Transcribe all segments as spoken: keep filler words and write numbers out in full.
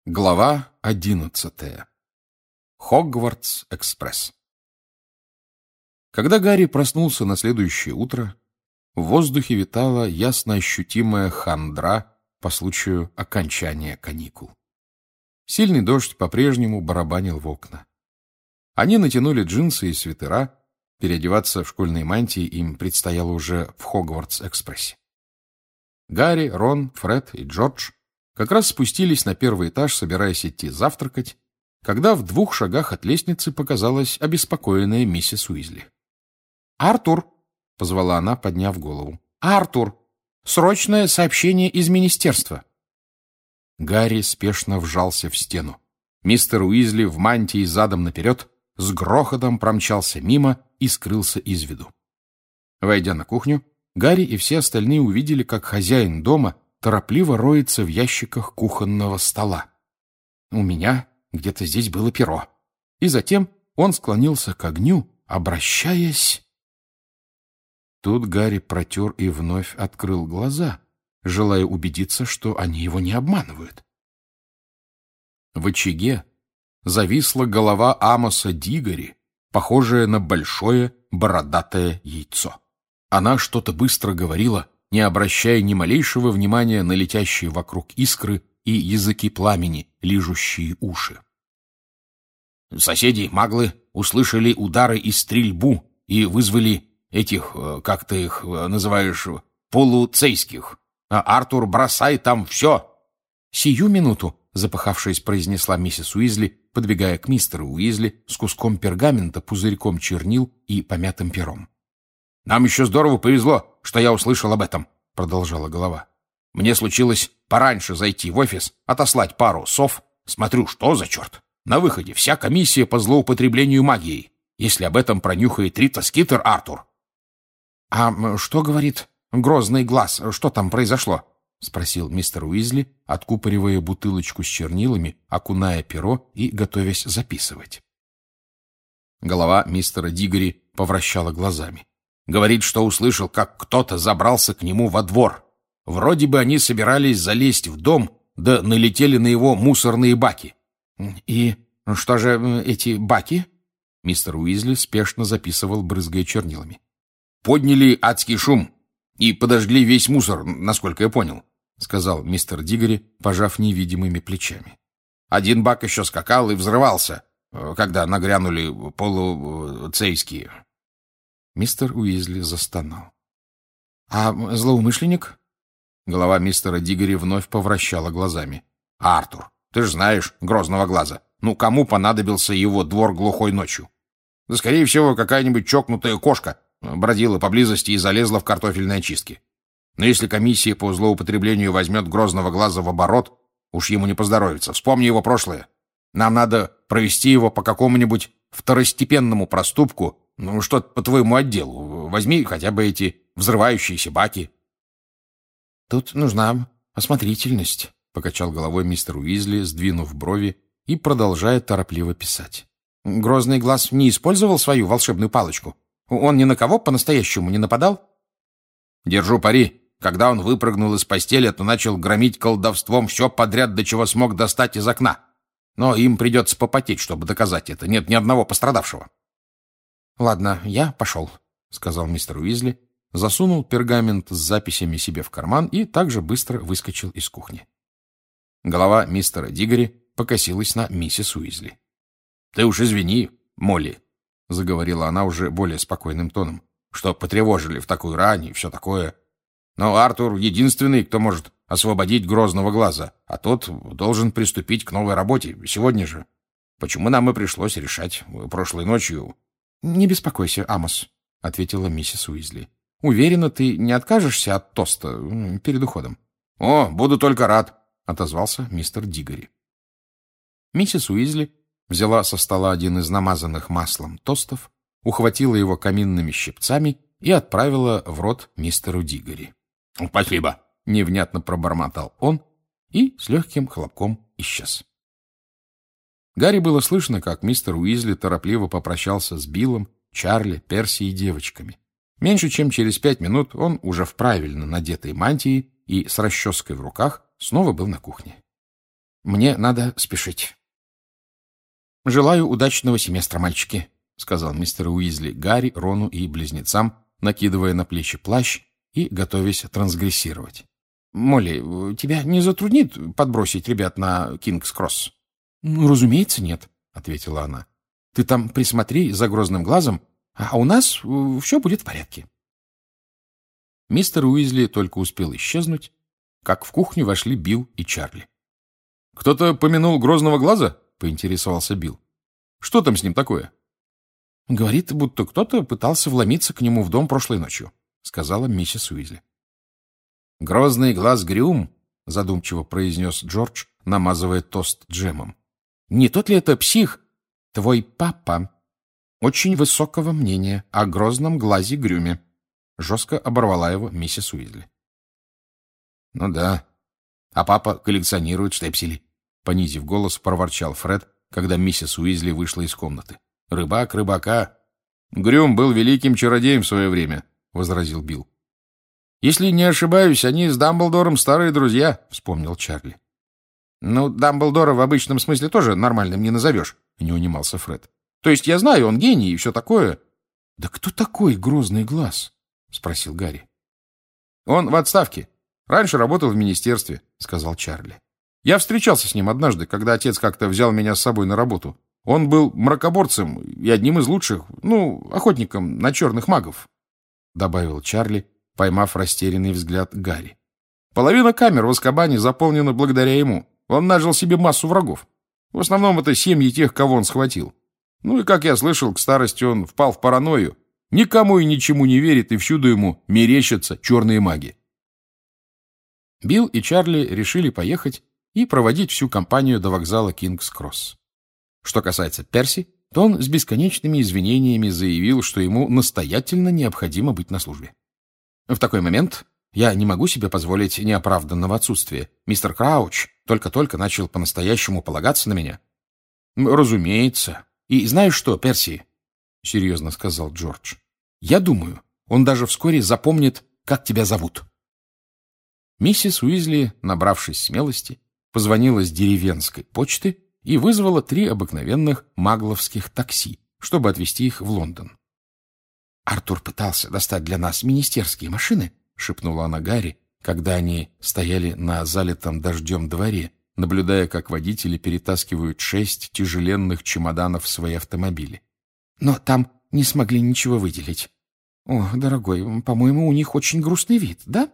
Глава одиннадцатая. Хогвартс-экспресс. Когда Гарри проснулся на следующее утро, в воздухе витала ясно ощутимая хандра по случаю окончания каникул. Сильный дождь по-прежнему барабанил в окна. Они натянули джинсы и свитера, переодеваться в школьные мантии им предстояло уже в Хогвартс-экспрессе. Гарри, Рон, Фред и Джордж как раз спустились на первый этаж, собираясь идти завтракать, когда в двух шагах от лестницы показалась обеспокоенная миссис Уизли. «Артур!» — позвала она, подняв голову. «Артур! Срочное сообщение из министерства!» Гарри спешно вжался в стену. Мистер Уизли в мантии задом наперед с грохотом промчался мимо и скрылся из виду. Войдя на кухню, Гарри и все остальные увидели, как хозяин дома торопливо роется в ящиках кухонного стола. У меня где-то здесь было перо. И затем он склонился к огню, обращаясь... Тут Гарри протер и вновь открыл глаза, желая убедиться, что они его не обманывают. В очаге зависла голова Амоса Дигори, похожая на большое бородатое яйцо. Она что-то быстро говорила, не обращая ни малейшего внимания на летящие вокруг искры и языки пламени, лижущие уши. Соседи-маглы услышали удары и стрельбу и вызвали этих, как ты их называешь, полуцейских. А Артур, бросай там все. Сию минуту, запыхавшись, произнесла миссис Уизли, подбегая к мистеру Уизли с куском пергамента, пузырьком чернил и помятым пером. «Нам еще здорово повезло, что я услышал об этом», — продолжала голова. «Мне случилось пораньше зайти в офис, отослать пару сов. Смотрю, что за черт? На выходе вся комиссия по злоупотреблению магией. Если об этом пронюхает Рита Скитер, Артур». «А что говорит грозный глаз? Что там произошло?» — спросил мистер Уизли, откупоривая бутылочку с чернилами, окуная перо и готовясь записывать. Голова мистера Дигори повращала глазами. Говорит, что услышал, как кто-то забрался к нему во двор. Вроде бы они собирались залезть в дом, да налетели на его мусорные баки. «И что же эти баки?» Мистер Уизли спешно записывал, брызгая чернилами. «Подняли адский шум и подожгли весь мусор, насколько я понял», — сказал мистер Дигори, пожав невидимыми плечами. «Один бак еще скакал и взрывался, когда нагрянули полуцейские». Мистер Уизли застонал. «А злоумышленник?» Голова мистера Дигори вновь повращала глазами. «Артур, ты же знаешь грозного глаза. Ну, кому понадобился его двор глухой ночью? Да, скорее всего, какая-нибудь чокнутая кошка бродила поблизости и залезла в картофельные очистки. Но если комиссия по злоупотреблению возьмет грозного глаза в оборот, уж ему не поздоровится. Вспомни его прошлое. Нам надо провести его по какому-нибудь второстепенному проступку, ну, что-то по твоему отделу. Возьми хотя бы эти взрывающиеся баки». «Тут нужна осмотрительность», — покачал головой мистер Уизли, сдвинув брови и продолжая торопливо писать. «Грозный глаз не использовал свою волшебную палочку? Он ни на кого по-настоящему не нападал?» «Держу пари. Когда он выпрыгнул из постели, то начал громить колдовством все подряд, до чего смог достать из окна. Но им придется попотеть, чтобы доказать это. Нет ни одного пострадавшего». «Ладно, я пошел», — сказал мистер Уизли, засунул пергамент с записями себе в карман и также быстро выскочил из кухни. Голова мистера Дигори покосилась на миссис Уизли. «Ты уж извини, Молли», — заговорила она уже более спокойным тоном, «что потревожили в такую рань и все такое. Но Артур единственный, кто может освободить грозного глаза, а тот должен приступить к новой работе сегодня же. Почему нам и пришлось решать прошлой ночью...» «Не беспокойся, Амос», — ответила миссис Уизли. «Уверена, ты не откажешься от тоста перед уходом?» «О, буду только рад», — отозвался мистер Дигори. Миссис Уизли взяла со стола один из намазанных маслом тостов, ухватила его каминными щипцами и отправила в рот мистеру Дигори. «Спасибо», — невнятно пробормотал он и с легким хлопком исчез. Гарри было слышно, как мистер Уизли торопливо попрощался с Биллом, Чарли, Перси и девочками. Меньше чем через пять минут он уже в правильно надетой мантии и с расческой в руках снова был на кухне. Мне надо спешить. «Желаю удачного семестра, мальчики», — сказал мистер Уизли Гарри, Рону и близнецам, накидывая на плечи плащ и готовясь трансгрессировать. «Молли, тебя не затруднит подбросить ребят на Кингс-Кросс?» «Ну, разумеется, нет», — ответила она. «Ты там присмотри за Грозным глазом, а у нас все будет в порядке». Мистер Уизли только успел исчезнуть, как в кухню вошли Билл и Чарли. «Кто-то помянул Грозного глаза?» — поинтересовался Билл. «Что там с ним такое?» «Говорит, будто кто-то пытался вломиться к нему в дом прошлой ночью», — сказала миссис Уизли. «Грозный глаз Грюм», — задумчиво произнес Джордж, намазывая тост джемом. «Не тот ли это псих? Твой папа очень высокого мнения о грозном глазе Грюме», — жестко оборвала его миссис Уизли. «Ну да. А папа коллекционирует штепсели», — понизив голос, проворчал Фред, когда миссис Уизли вышла из комнаты. «Рыбак рыбака». «Грюм был великим чародеем в свое время», — возразил Билл. «Если не ошибаюсь, они с Дамблдором старые друзья», — вспомнил Чарли. «Ну, Дамблдора в обычном смысле тоже нормальным не назовешь», — не унимался Фред. «То есть я знаю, он гений и все такое». «Да кто такой Грозный глаз?» — спросил Гарри. «Он в отставке. Раньше работал в министерстве», — сказал Чарли. «Я встречался с ним однажды, когда отец как-то взял меня с собой на работу. Он был мракоборцем и одним из лучших, ну, охотником на черных магов», — добавил Чарли, поймав растерянный взгляд Гарри. «Половина камер в Азкабане заполнена благодаря ему. Он нажил себе массу врагов. В основном это семьи тех, кого он схватил. Ну и, как я слышал, к старости он впал в паранойю. Никому и ничему не верит, и всюду ему мерещатся черные маги». Билл и Чарли решили поехать и проводить всю компанию до вокзала Кингс-Кросс. Что касается Перси, то он с бесконечными извинениями заявил, что ему настоятельно необходимо быть на службе. «В такой момент я не могу себе позволить неоправданного отсутствия. Мистер Крауч только-только начал по-настоящему полагаться на меня». «Разумеется. И знаешь что, Перси?» — серьезно сказал Джордж. «Я думаю, он даже вскоре запомнит, как тебя зовут». Миссис Уизли, набравшись смелости, позвонила с деревенской почты и вызвала три обыкновенных магловских такси, чтобы отвезти их в Лондон. «Артур пытался достать для нас министерские машины», — шепнула она Гарри, когда они стояли на залитом дождем дворе, наблюдая, как водители перетаскивают шесть тяжеленных чемоданов в свои автомобили. «Но там не смогли ничего выделить. О, дорогой, по-моему, у них очень грустный вид, да?»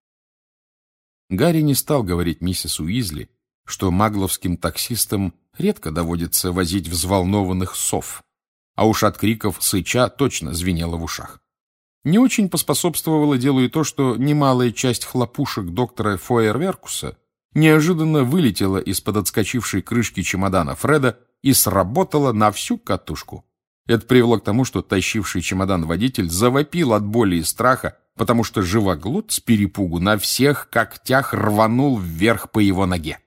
Гарри не стал говорить миссис Уизли, что магловским таксистам редко доводится возить взволнованных сов, а уж от криков сыча точно звенело в ушах. Не очень поспособствовало делу и то, что немалая часть хлопушек доктора Фойерверкуса неожиданно вылетела из-под отскочившей крышки чемодана Фреда и сработала на всю катушку. Это привело к тому, что тащивший чемодан водитель завопил от боли и страха, потому что живоглот с перепугу на всех когтях рванул вверх по его ноге.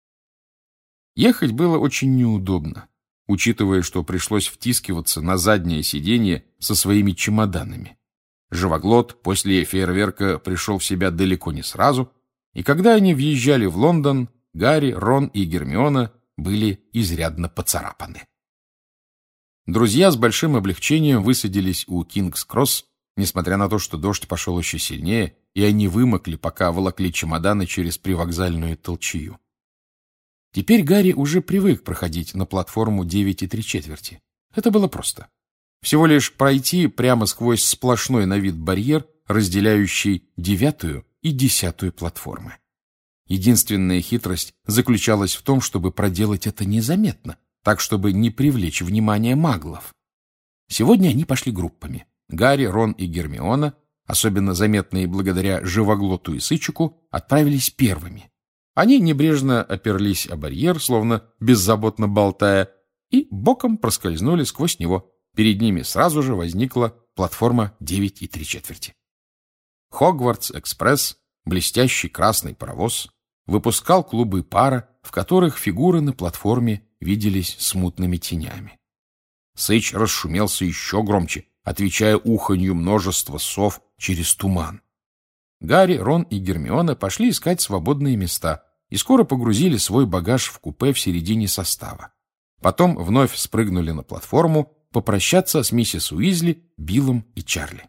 Ехать было очень неудобно, учитывая, что пришлось втискиваться на заднее сиденье со своими чемоданами. Живоглот после фейерверка пришел в себя далеко не сразу, и когда они въезжали в Лондон, Гарри, Рон и Гермиона были изрядно поцарапаны. Друзья с большим облегчением высадились у Кингс-Кросс, несмотря на то, что дождь пошел еще сильнее, и они вымокли, пока волокли чемоданы через привокзальную толчею. Теперь Гарри уже привык проходить на платформу девять и три четверти. Это было просто. Всего лишь пройти прямо сквозь сплошной на вид барьер, разделяющий девятую и десятую платформы. Единственная хитрость заключалась в том, чтобы проделать это незаметно, так, чтобы не привлечь внимание маглов. Сегодня они пошли группами. Гарри, Рон и Гермиона, особенно заметные благодаря Живоглоту и Сычику, отправились первыми. Они небрежно оперлись о барьер, словно беззаботно болтая, и боком проскользнули сквозь него. Перед ними сразу же возникла платформа девять и три четверти. Хогвартс-экспресс, блестящий красный паровоз, выпускал клубы пара, в которых фигуры на платформе виделись смутными тенями. Сыч расшумелся еще громче, отвечая уханью множества сов через туман. Гарри, Рон и Гермиона пошли искать свободные места и скоро погрузили свой багаж в купе в середине состава. Потом вновь спрыгнули на платформу попрощаться с миссис Уизли, Биллом и Чарли.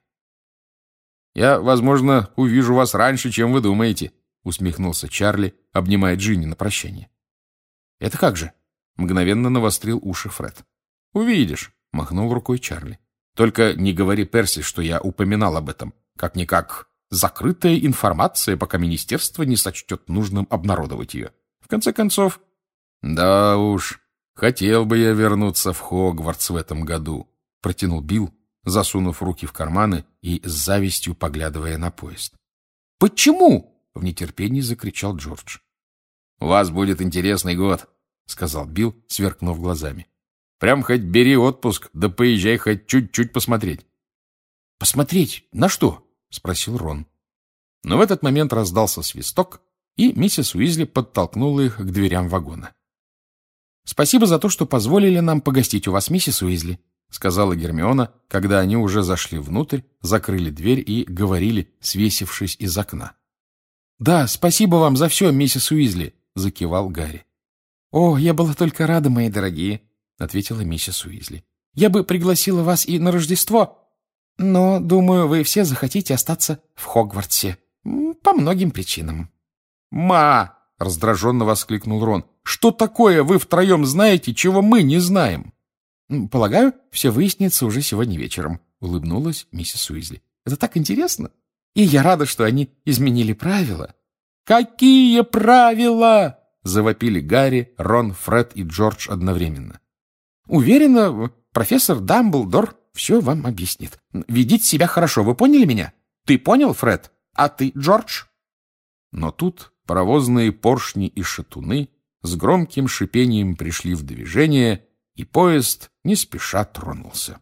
«Я, возможно, увижу вас раньше, чем вы думаете», — усмехнулся Чарли, обнимая Джинни на прощание. «Это как же?» — мгновенно навострил уши Фред. «Увидишь», — махнул рукой Чарли. «Только не говори Перси, что я упоминал об этом. Как-никак закрытая информация, пока министерство не сочтет нужным обнародовать ее. В конце концов...» «Да уж, хотел бы я вернуться в Хогвартс в этом году», — протянул Билл, засунув руки в карманы и с завистью поглядывая на поезд. «Почему?» — в нетерпении закричал Джордж. «У вас будет интересный год», — сказал Билл, сверкнув глазами. «Прям хоть бери отпуск, да поезжай хоть чуть-чуть посмотреть». «Посмотреть? На что?» — спросил Рон. Но в этот момент раздался свисток, и миссис Уизли подтолкнула их к дверям вагона. «Спасибо за то, что позволили нам погостить у вас, миссис Уизли», — сказала Гермиона, когда они уже зашли внутрь, закрыли дверь и говорили, свесившись из окна. «Да, спасибо вам за все, миссис Уизли», — закивал Гарри. «О, я была только рада, мои дорогие», — ответила миссис Уизли. «Я бы пригласила вас и на Рождество, но, думаю, вы все захотите остаться в Хогвартсе. По многим причинам». «Ма!» — раздраженно воскликнул Рон. «Что такое вы втроем знаете, чего мы не знаем?» «Полагаю, все выяснится уже сегодня вечером», — улыбнулась миссис Уизли. «Это так интересно. И я рада, что они изменили правила». «Какие правила?» — завопили Гарри, Рон, Фред и Джордж одновременно. «Уверена, профессор Дамблдор все вам объяснит. Ведите себя хорошо, вы поняли меня? Ты понял, Фред? А ты, Джордж?» Но тут паровозные поршни и шатуны с громким шипением пришли в движение, и поезд не спеша тронулся.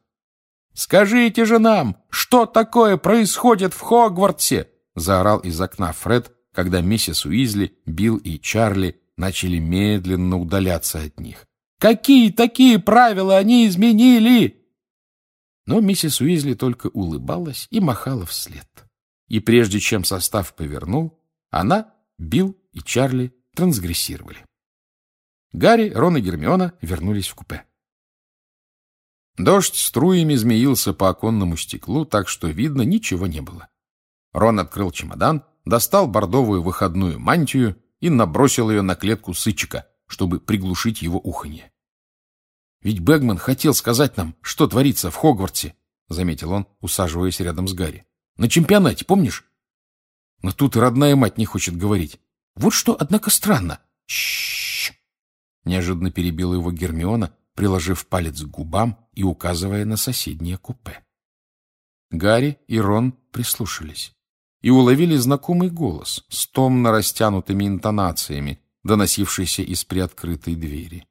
«Скажите же нам, что такое происходит в Хогвартсе?» — заорал из окна Фред, когда миссис Уизли, Билл и Чарли начали медленно удаляться от них. «Какие такие правила они изменили?» Но миссис Уизли только улыбалась и махала вслед. И прежде чем состав повернул, она, Билл и Чарли трансгрессировали. Гарри, Рон и Гермиона вернулись в купе. Дождь струями змеился по оконному стеклу, так что видно ничего не было. Рон открыл чемодан, достал бордовую выходную мантию и набросил ее на клетку сычика, чтобы приглушить его уханье. «Ведь Бэгман хотел сказать нам, что творится в Хогвартсе», — заметил он, усаживаясь рядом с Гарри. «На чемпионате, помнишь? Но тут и родная мать не хочет говорить. Вот что, однако, странно». «Ш-ш-ш!» — неожиданно перебила его Гермиона, приложив палец к губам и указывая на соседнее купе. Гарри и Рон прислушались и уловили знакомый голос с томно растянутыми интонациями, доносившийся из приоткрытой двери.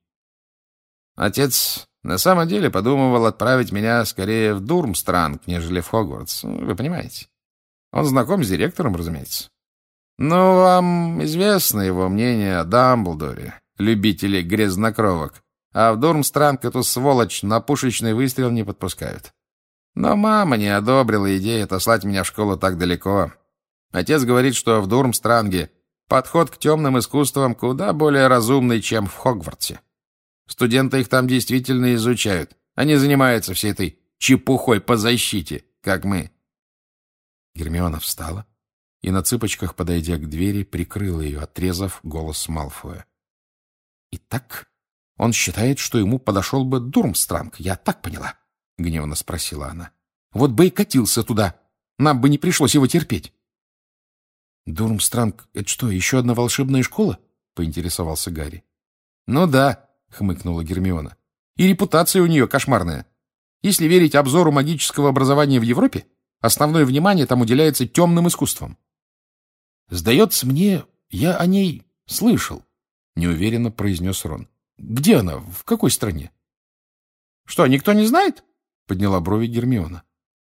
«Отец на самом деле подумывал отправить меня скорее в Дурмстранг, нежели в Хогвартс, вы понимаете. Он знаком с директором, разумеется. Но вам известно его мнение о Дамблдоре, любителе грязнокровок, а в Дурмстранг эту сволочь на пушечный выстрел не подпускают. Но мама не одобрила идею отослать меня в школу так далеко. Отец говорит, что в Дурмстранге подход к темным искусствам куда более разумный, чем в Хогвартсе. Студенты их там действительно изучают. Они занимаются всей этой чепухой по защите, как мы». Гермиона встала и на цыпочках, подойдя к двери, прикрыла ее, отрезав голос Малфоя. «Итак, он считает, что ему подошел бы Дурмстранг, я так поняла?» — гневно спросила она. «Вот бы и катился туда. Нам бы не пришлось его терпеть». «Дурмстранг — это что, еще одна волшебная школа?» — поинтересовался Гарри. «Ну да», — хмыкнула Гермиона. «И репутация у нее кошмарная. Если верить обзору магического образования в Европе, основное внимание там уделяется темным искусствам». «Сдается мне, я о ней слышал», — неуверенно произнес Рон. «Где она? В какой стране?» «Что, никто не знает?» — подняла брови Гермиона.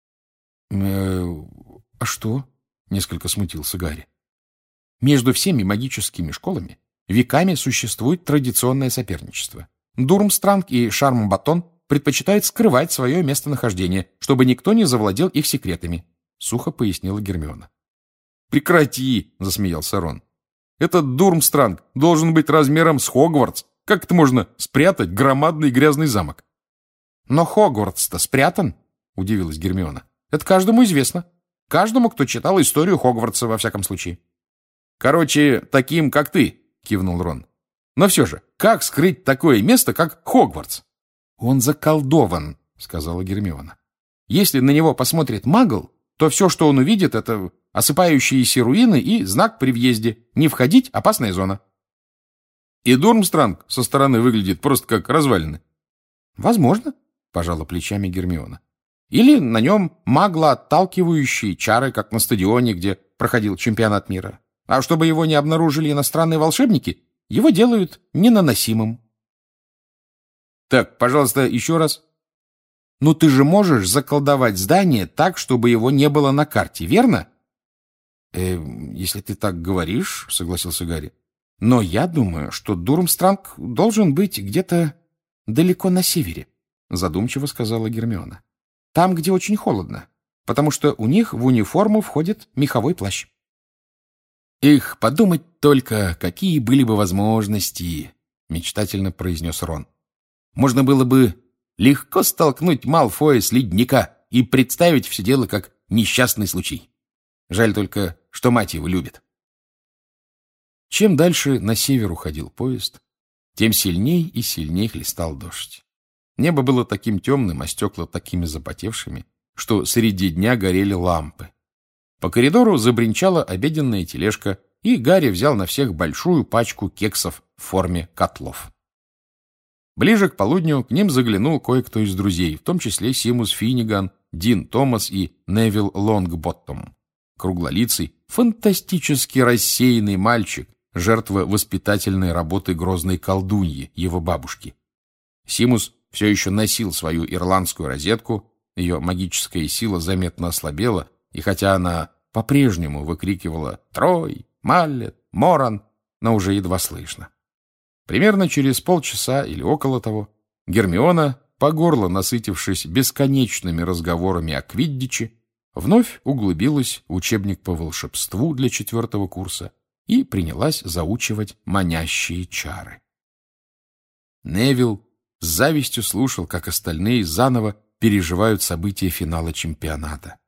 «Э, а что?» — несколько смутился Гарри. «Между всеми магическими школами веками существует традиционное соперничество. Дурмстранг и Шармбатон предпочитают скрывать свое местонахождение, чтобы никто не завладел их секретами», — сухо пояснила Гермиона. «Прекрати!» — засмеялся Рон. Этот Дурмстранг должен быть размером с Хогвартс. Как это можно спрятать громадный грязный замок? Но Хогвартс-то спрятан, удивилась Гермиона. Это каждому известно. Каждому, кто читал историю Хогвартса, во всяком случае. Короче, таким, как ты, кивнул Рон. Но все же, как скрыть такое место, как Хогвартс? Он заколдован, сказала Гермиона. Если на него посмотрит магл, то все, что он увидит, это осыпающиеся руины и знак при въезде. Не входить — опасная зона. И Дурмстранг со стороны выглядит просто как развалины. Возможно, пожала плечами Гермиона. Или на нем маглоотталкивающие чары, как на стадионе, где проходил чемпионат мира. А чтобы его не обнаружили иностранные волшебники, его делают ненаносимым. Так, пожалуйста, еще раз. Ну ты же можешь заколдовать здание так, чтобы его не было на карте, верно? Э, если ты так говоришь, согласился Гарри. Но я думаю, что Дурмстранг должен быть где-то далеко на севере, задумчиво сказала Гермиона. Там, где очень холодно, потому что у них в униформу входит меховой плащ. «Эх, подумать только, какие были бы возможности!» — мечтательно произнес Рон. «Можно было бы легко столкнуть Малфоя с ледника и представить все дело как несчастный случай. Жаль только, что мать его любит». Чем дальше на север уходил поезд, тем сильней и сильней хлестал дождь. Небо было таким темным, а стекла такими запотевшими, что среди дня горели лампы. По коридору забринчала обеденная тележка, и Гарри взял на всех большую пачку кексов в форме котлов. Ближе к полудню к ним заглянул кое-кто из друзей, в том числе Симус Финниган, Дин Томас и Невил Лонгботтом. Круглолицый, фантастически рассеянный мальчик, жертва воспитательной работы грозной колдуньи, его бабушки. Симус все еще носил свою ирландскую розетку, ее магическая сила заметно ослабела, и хотя она по-прежнему выкрикивала «Трой! Маллет! Моран!», но уже едва слышно. Примерно через полчаса или около того Гермиона, по горло насытившись бесконечными разговорами о квиддиче, вновь углубилась в учебник по волшебству для четвертого курса и принялась заучивать манящие чары. Невил с завистью слушал, как остальные заново переживают события финала чемпионата.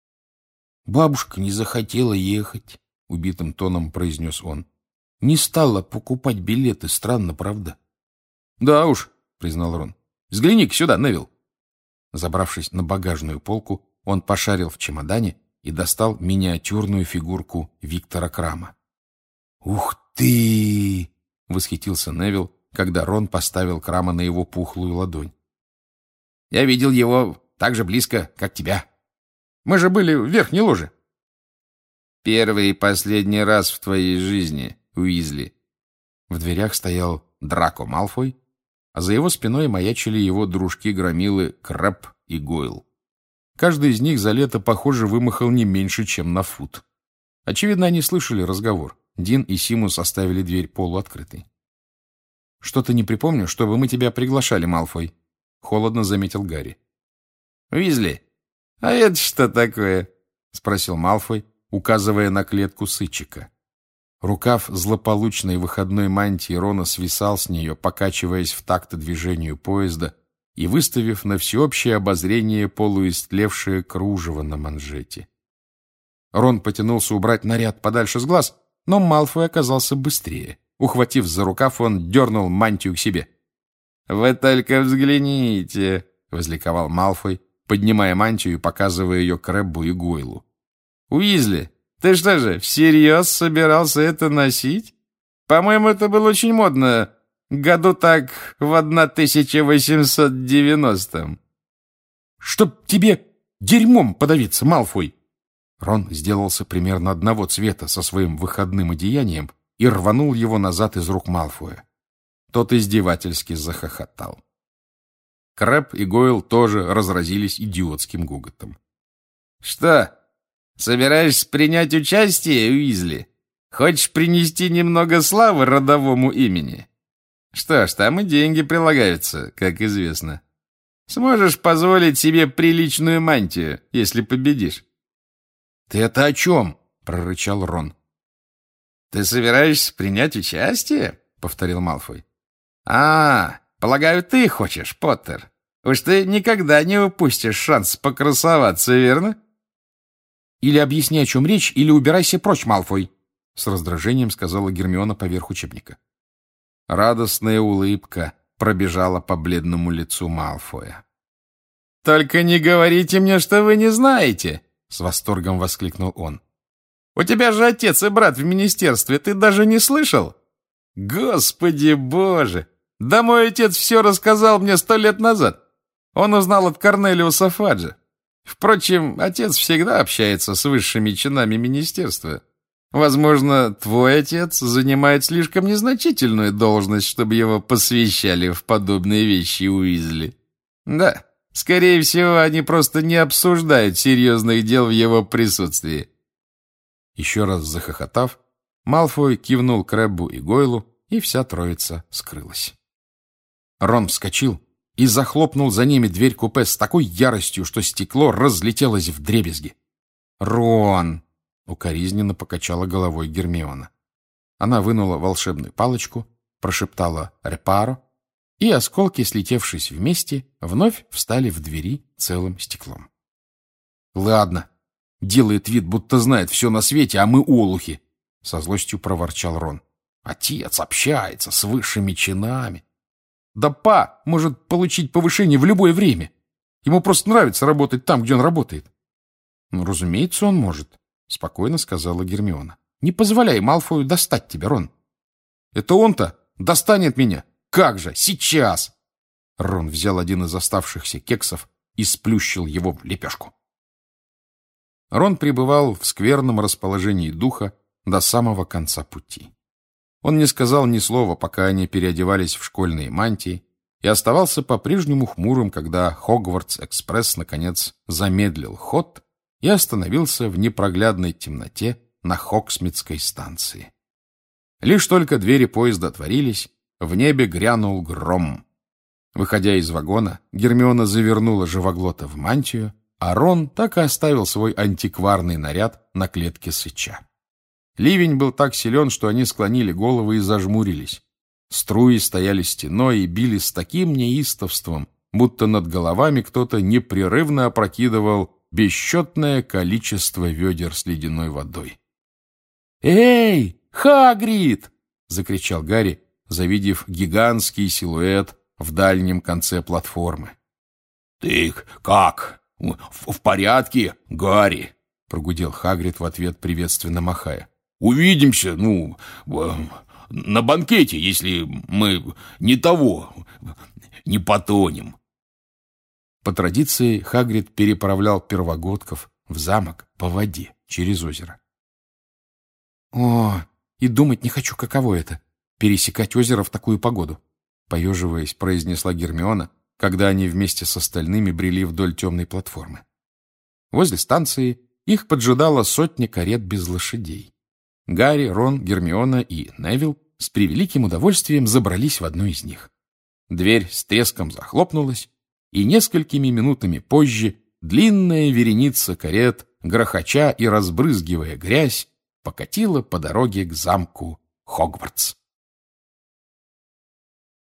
«Бабушка не захотела ехать», — убитым тоном произнес он. «Не стала покупать билеты. Странно, правда?» «Да уж», — признал Рон. «Взгляни-ка сюда, Невил». Забравшись на багажную полку, он пошарил в чемодане и достал миниатюрную фигурку Виктора Крама. «Ух ты!» — восхитился Невил, когда Рон поставил Крама на его пухлую ладонь. «Я видел его так же близко, как тебя. Мы же были в верхней ложе». «Первый и последний раз в твоей жизни, Уизли». В дверях стоял Драко Малфой, а за его спиной маячили его дружки-громилы Крэб и Гойл. Каждый из них за лето, похоже, вымахал не меньше, чем на фут. Очевидно, они слышали разговор. Дин и Симус оставили дверь полуоткрытой. «Что-то не припомню, чтобы мы тебя приглашали, Малфой», — холодно заметил Гарри. «Уизли, а это что такое?» — спросил Малфой, указывая на клетку сычика. Рукав злополучной выходной мантии Рона свисал с нее, покачиваясь в такт движению поезда и выставив на всеобщее обозрение полуистлевшее кружево на манжете. Рон потянулся убрать наряд подальше с глаз, но Малфой оказался быстрее. Ухватив за рукав, он дернул мантию к себе. «Вы только взгляните!» — возликовал Малфой, поднимая мантию и показывая ее Крэббу и Гойлу. «Уизли, ты что же, всерьез собирался это носить? По-моему, это было очень модно году так в тысяча восемьсот девяностом». «Чтоб тебе дерьмом подавиться, Малфой!» Рон сделался примерно одного цвета со своим выходным одеянием и рванул его назад из рук Малфоя. Тот издевательски захохотал. Крэб и Гойл тоже разразились идиотским гуготом. «Что, собираешься принять участие, Уизли? Хочешь принести немного славы родовому имени? Что ж, там и деньги прилагаются, как известно. Сможешь позволить себе приличную мантию, если победишь». «Ты это о чем?» — прорычал Рон. «Ты собираешься принять участие?» — повторил Малфой. «А, полагаю, ты хочешь, Поттер. Уж ты никогда не упустишь шанс покрасоваться, верно?» «Или объясни, о чем речь, или убирайся прочь, Малфой!» — с раздражением сказала Гермиона поверх учебника. Радостная улыбка пробежала по бледному лицу Малфоя. «Только не говорите мне, что вы не знаете!» — с восторгом воскликнул он. «У тебя же отец и брат в министерстве, ты даже не слышал? Господи боже! Да мой отец все рассказал мне сто лет назад. Он узнал от Корнелиуса Фаджа. Впрочем, отец всегда общается с высшими чинами министерства. Возможно, твой отец занимает слишком незначительную должность, чтобы его посвящали в подобные вещи Уизли. Да, скорее всего, они просто не обсуждают серьезных дел в его присутствии». Еще раз захохотав, Малфой кивнул Крэббу и Гойлу, и вся троица скрылась. Рон вскочил и захлопнул за ними дверь купе с такой яростью, что стекло разлетелось вдребезги. «Рон!» — укоризненно покачала головой Гермиона. Она вынула волшебную палочку, прошептала «репаро», и осколки, слетевшись вместе, вновь встали в двери целым стеклом. «Ладно, делает вид, будто знает все на свете, а мы олухи!» — со злостью проворчал Рон. «Отец общается с высшими чинами. Да па может получить повышение в любое время. Ему просто нравится работать там, где он работает». «Ну, разумеется, он может», — спокойно сказала Гермиона. «Не позволяй Малфою достать тебя, Рон». «Это он-то достанет меня. Как же, сейчас!» Рон взял один из оставшихся кексов и сплющил его в лепешку. Рон пребывал в скверном расположении духа до самого конца пути. Он не сказал ни слова, пока они переодевались в школьные мантии, и оставался по-прежнему хмурым, когда Хогвартс-экспресс наконец замедлил ход и остановился в непроглядной темноте на Хогсмитской станции. Лишь только двери поезда отворились, в небе грянул гром. Выходя из вагона, Гермиона завернула живоглота в мантию, а Рон так и оставил свой антикварный наряд на клетке сыча. Ливень был так силен, что они склонили головы и зажмурились. Струи стояли стеной и били с таким неистовством, будто над головами кто-то непрерывно опрокидывал бесчетное количество ведер с ледяной водой. «Эй, Хагрид!» — закричал Гарри, завидев гигантский силуэт в дальнем конце платформы. «Ты как? В, в порядке, Гарри?» — прогудел Хагрид в ответ, приветственно махая. «Увидимся, ну, на банкете, если мы не того, не потонем». По традиции Хагрид переправлял первогодков в замок по воде через озеро. «О, и думать не хочу, каково это — пересекать озеро в такую погоду», — поеживаясь, произнесла Гермиона, когда они вместе с остальными брели вдоль темной платформы. Возле станции их поджидала сотня карет без лошадей. Гарри, Рон, Гермиона и Невилл с превеликим удовольствием забрались в одну из них. Дверь с треском захлопнулась, и несколькими минутами позже длинная вереница карет, грохоча и разбрызгивая грязь, покатила по дороге к замку Хогвартс.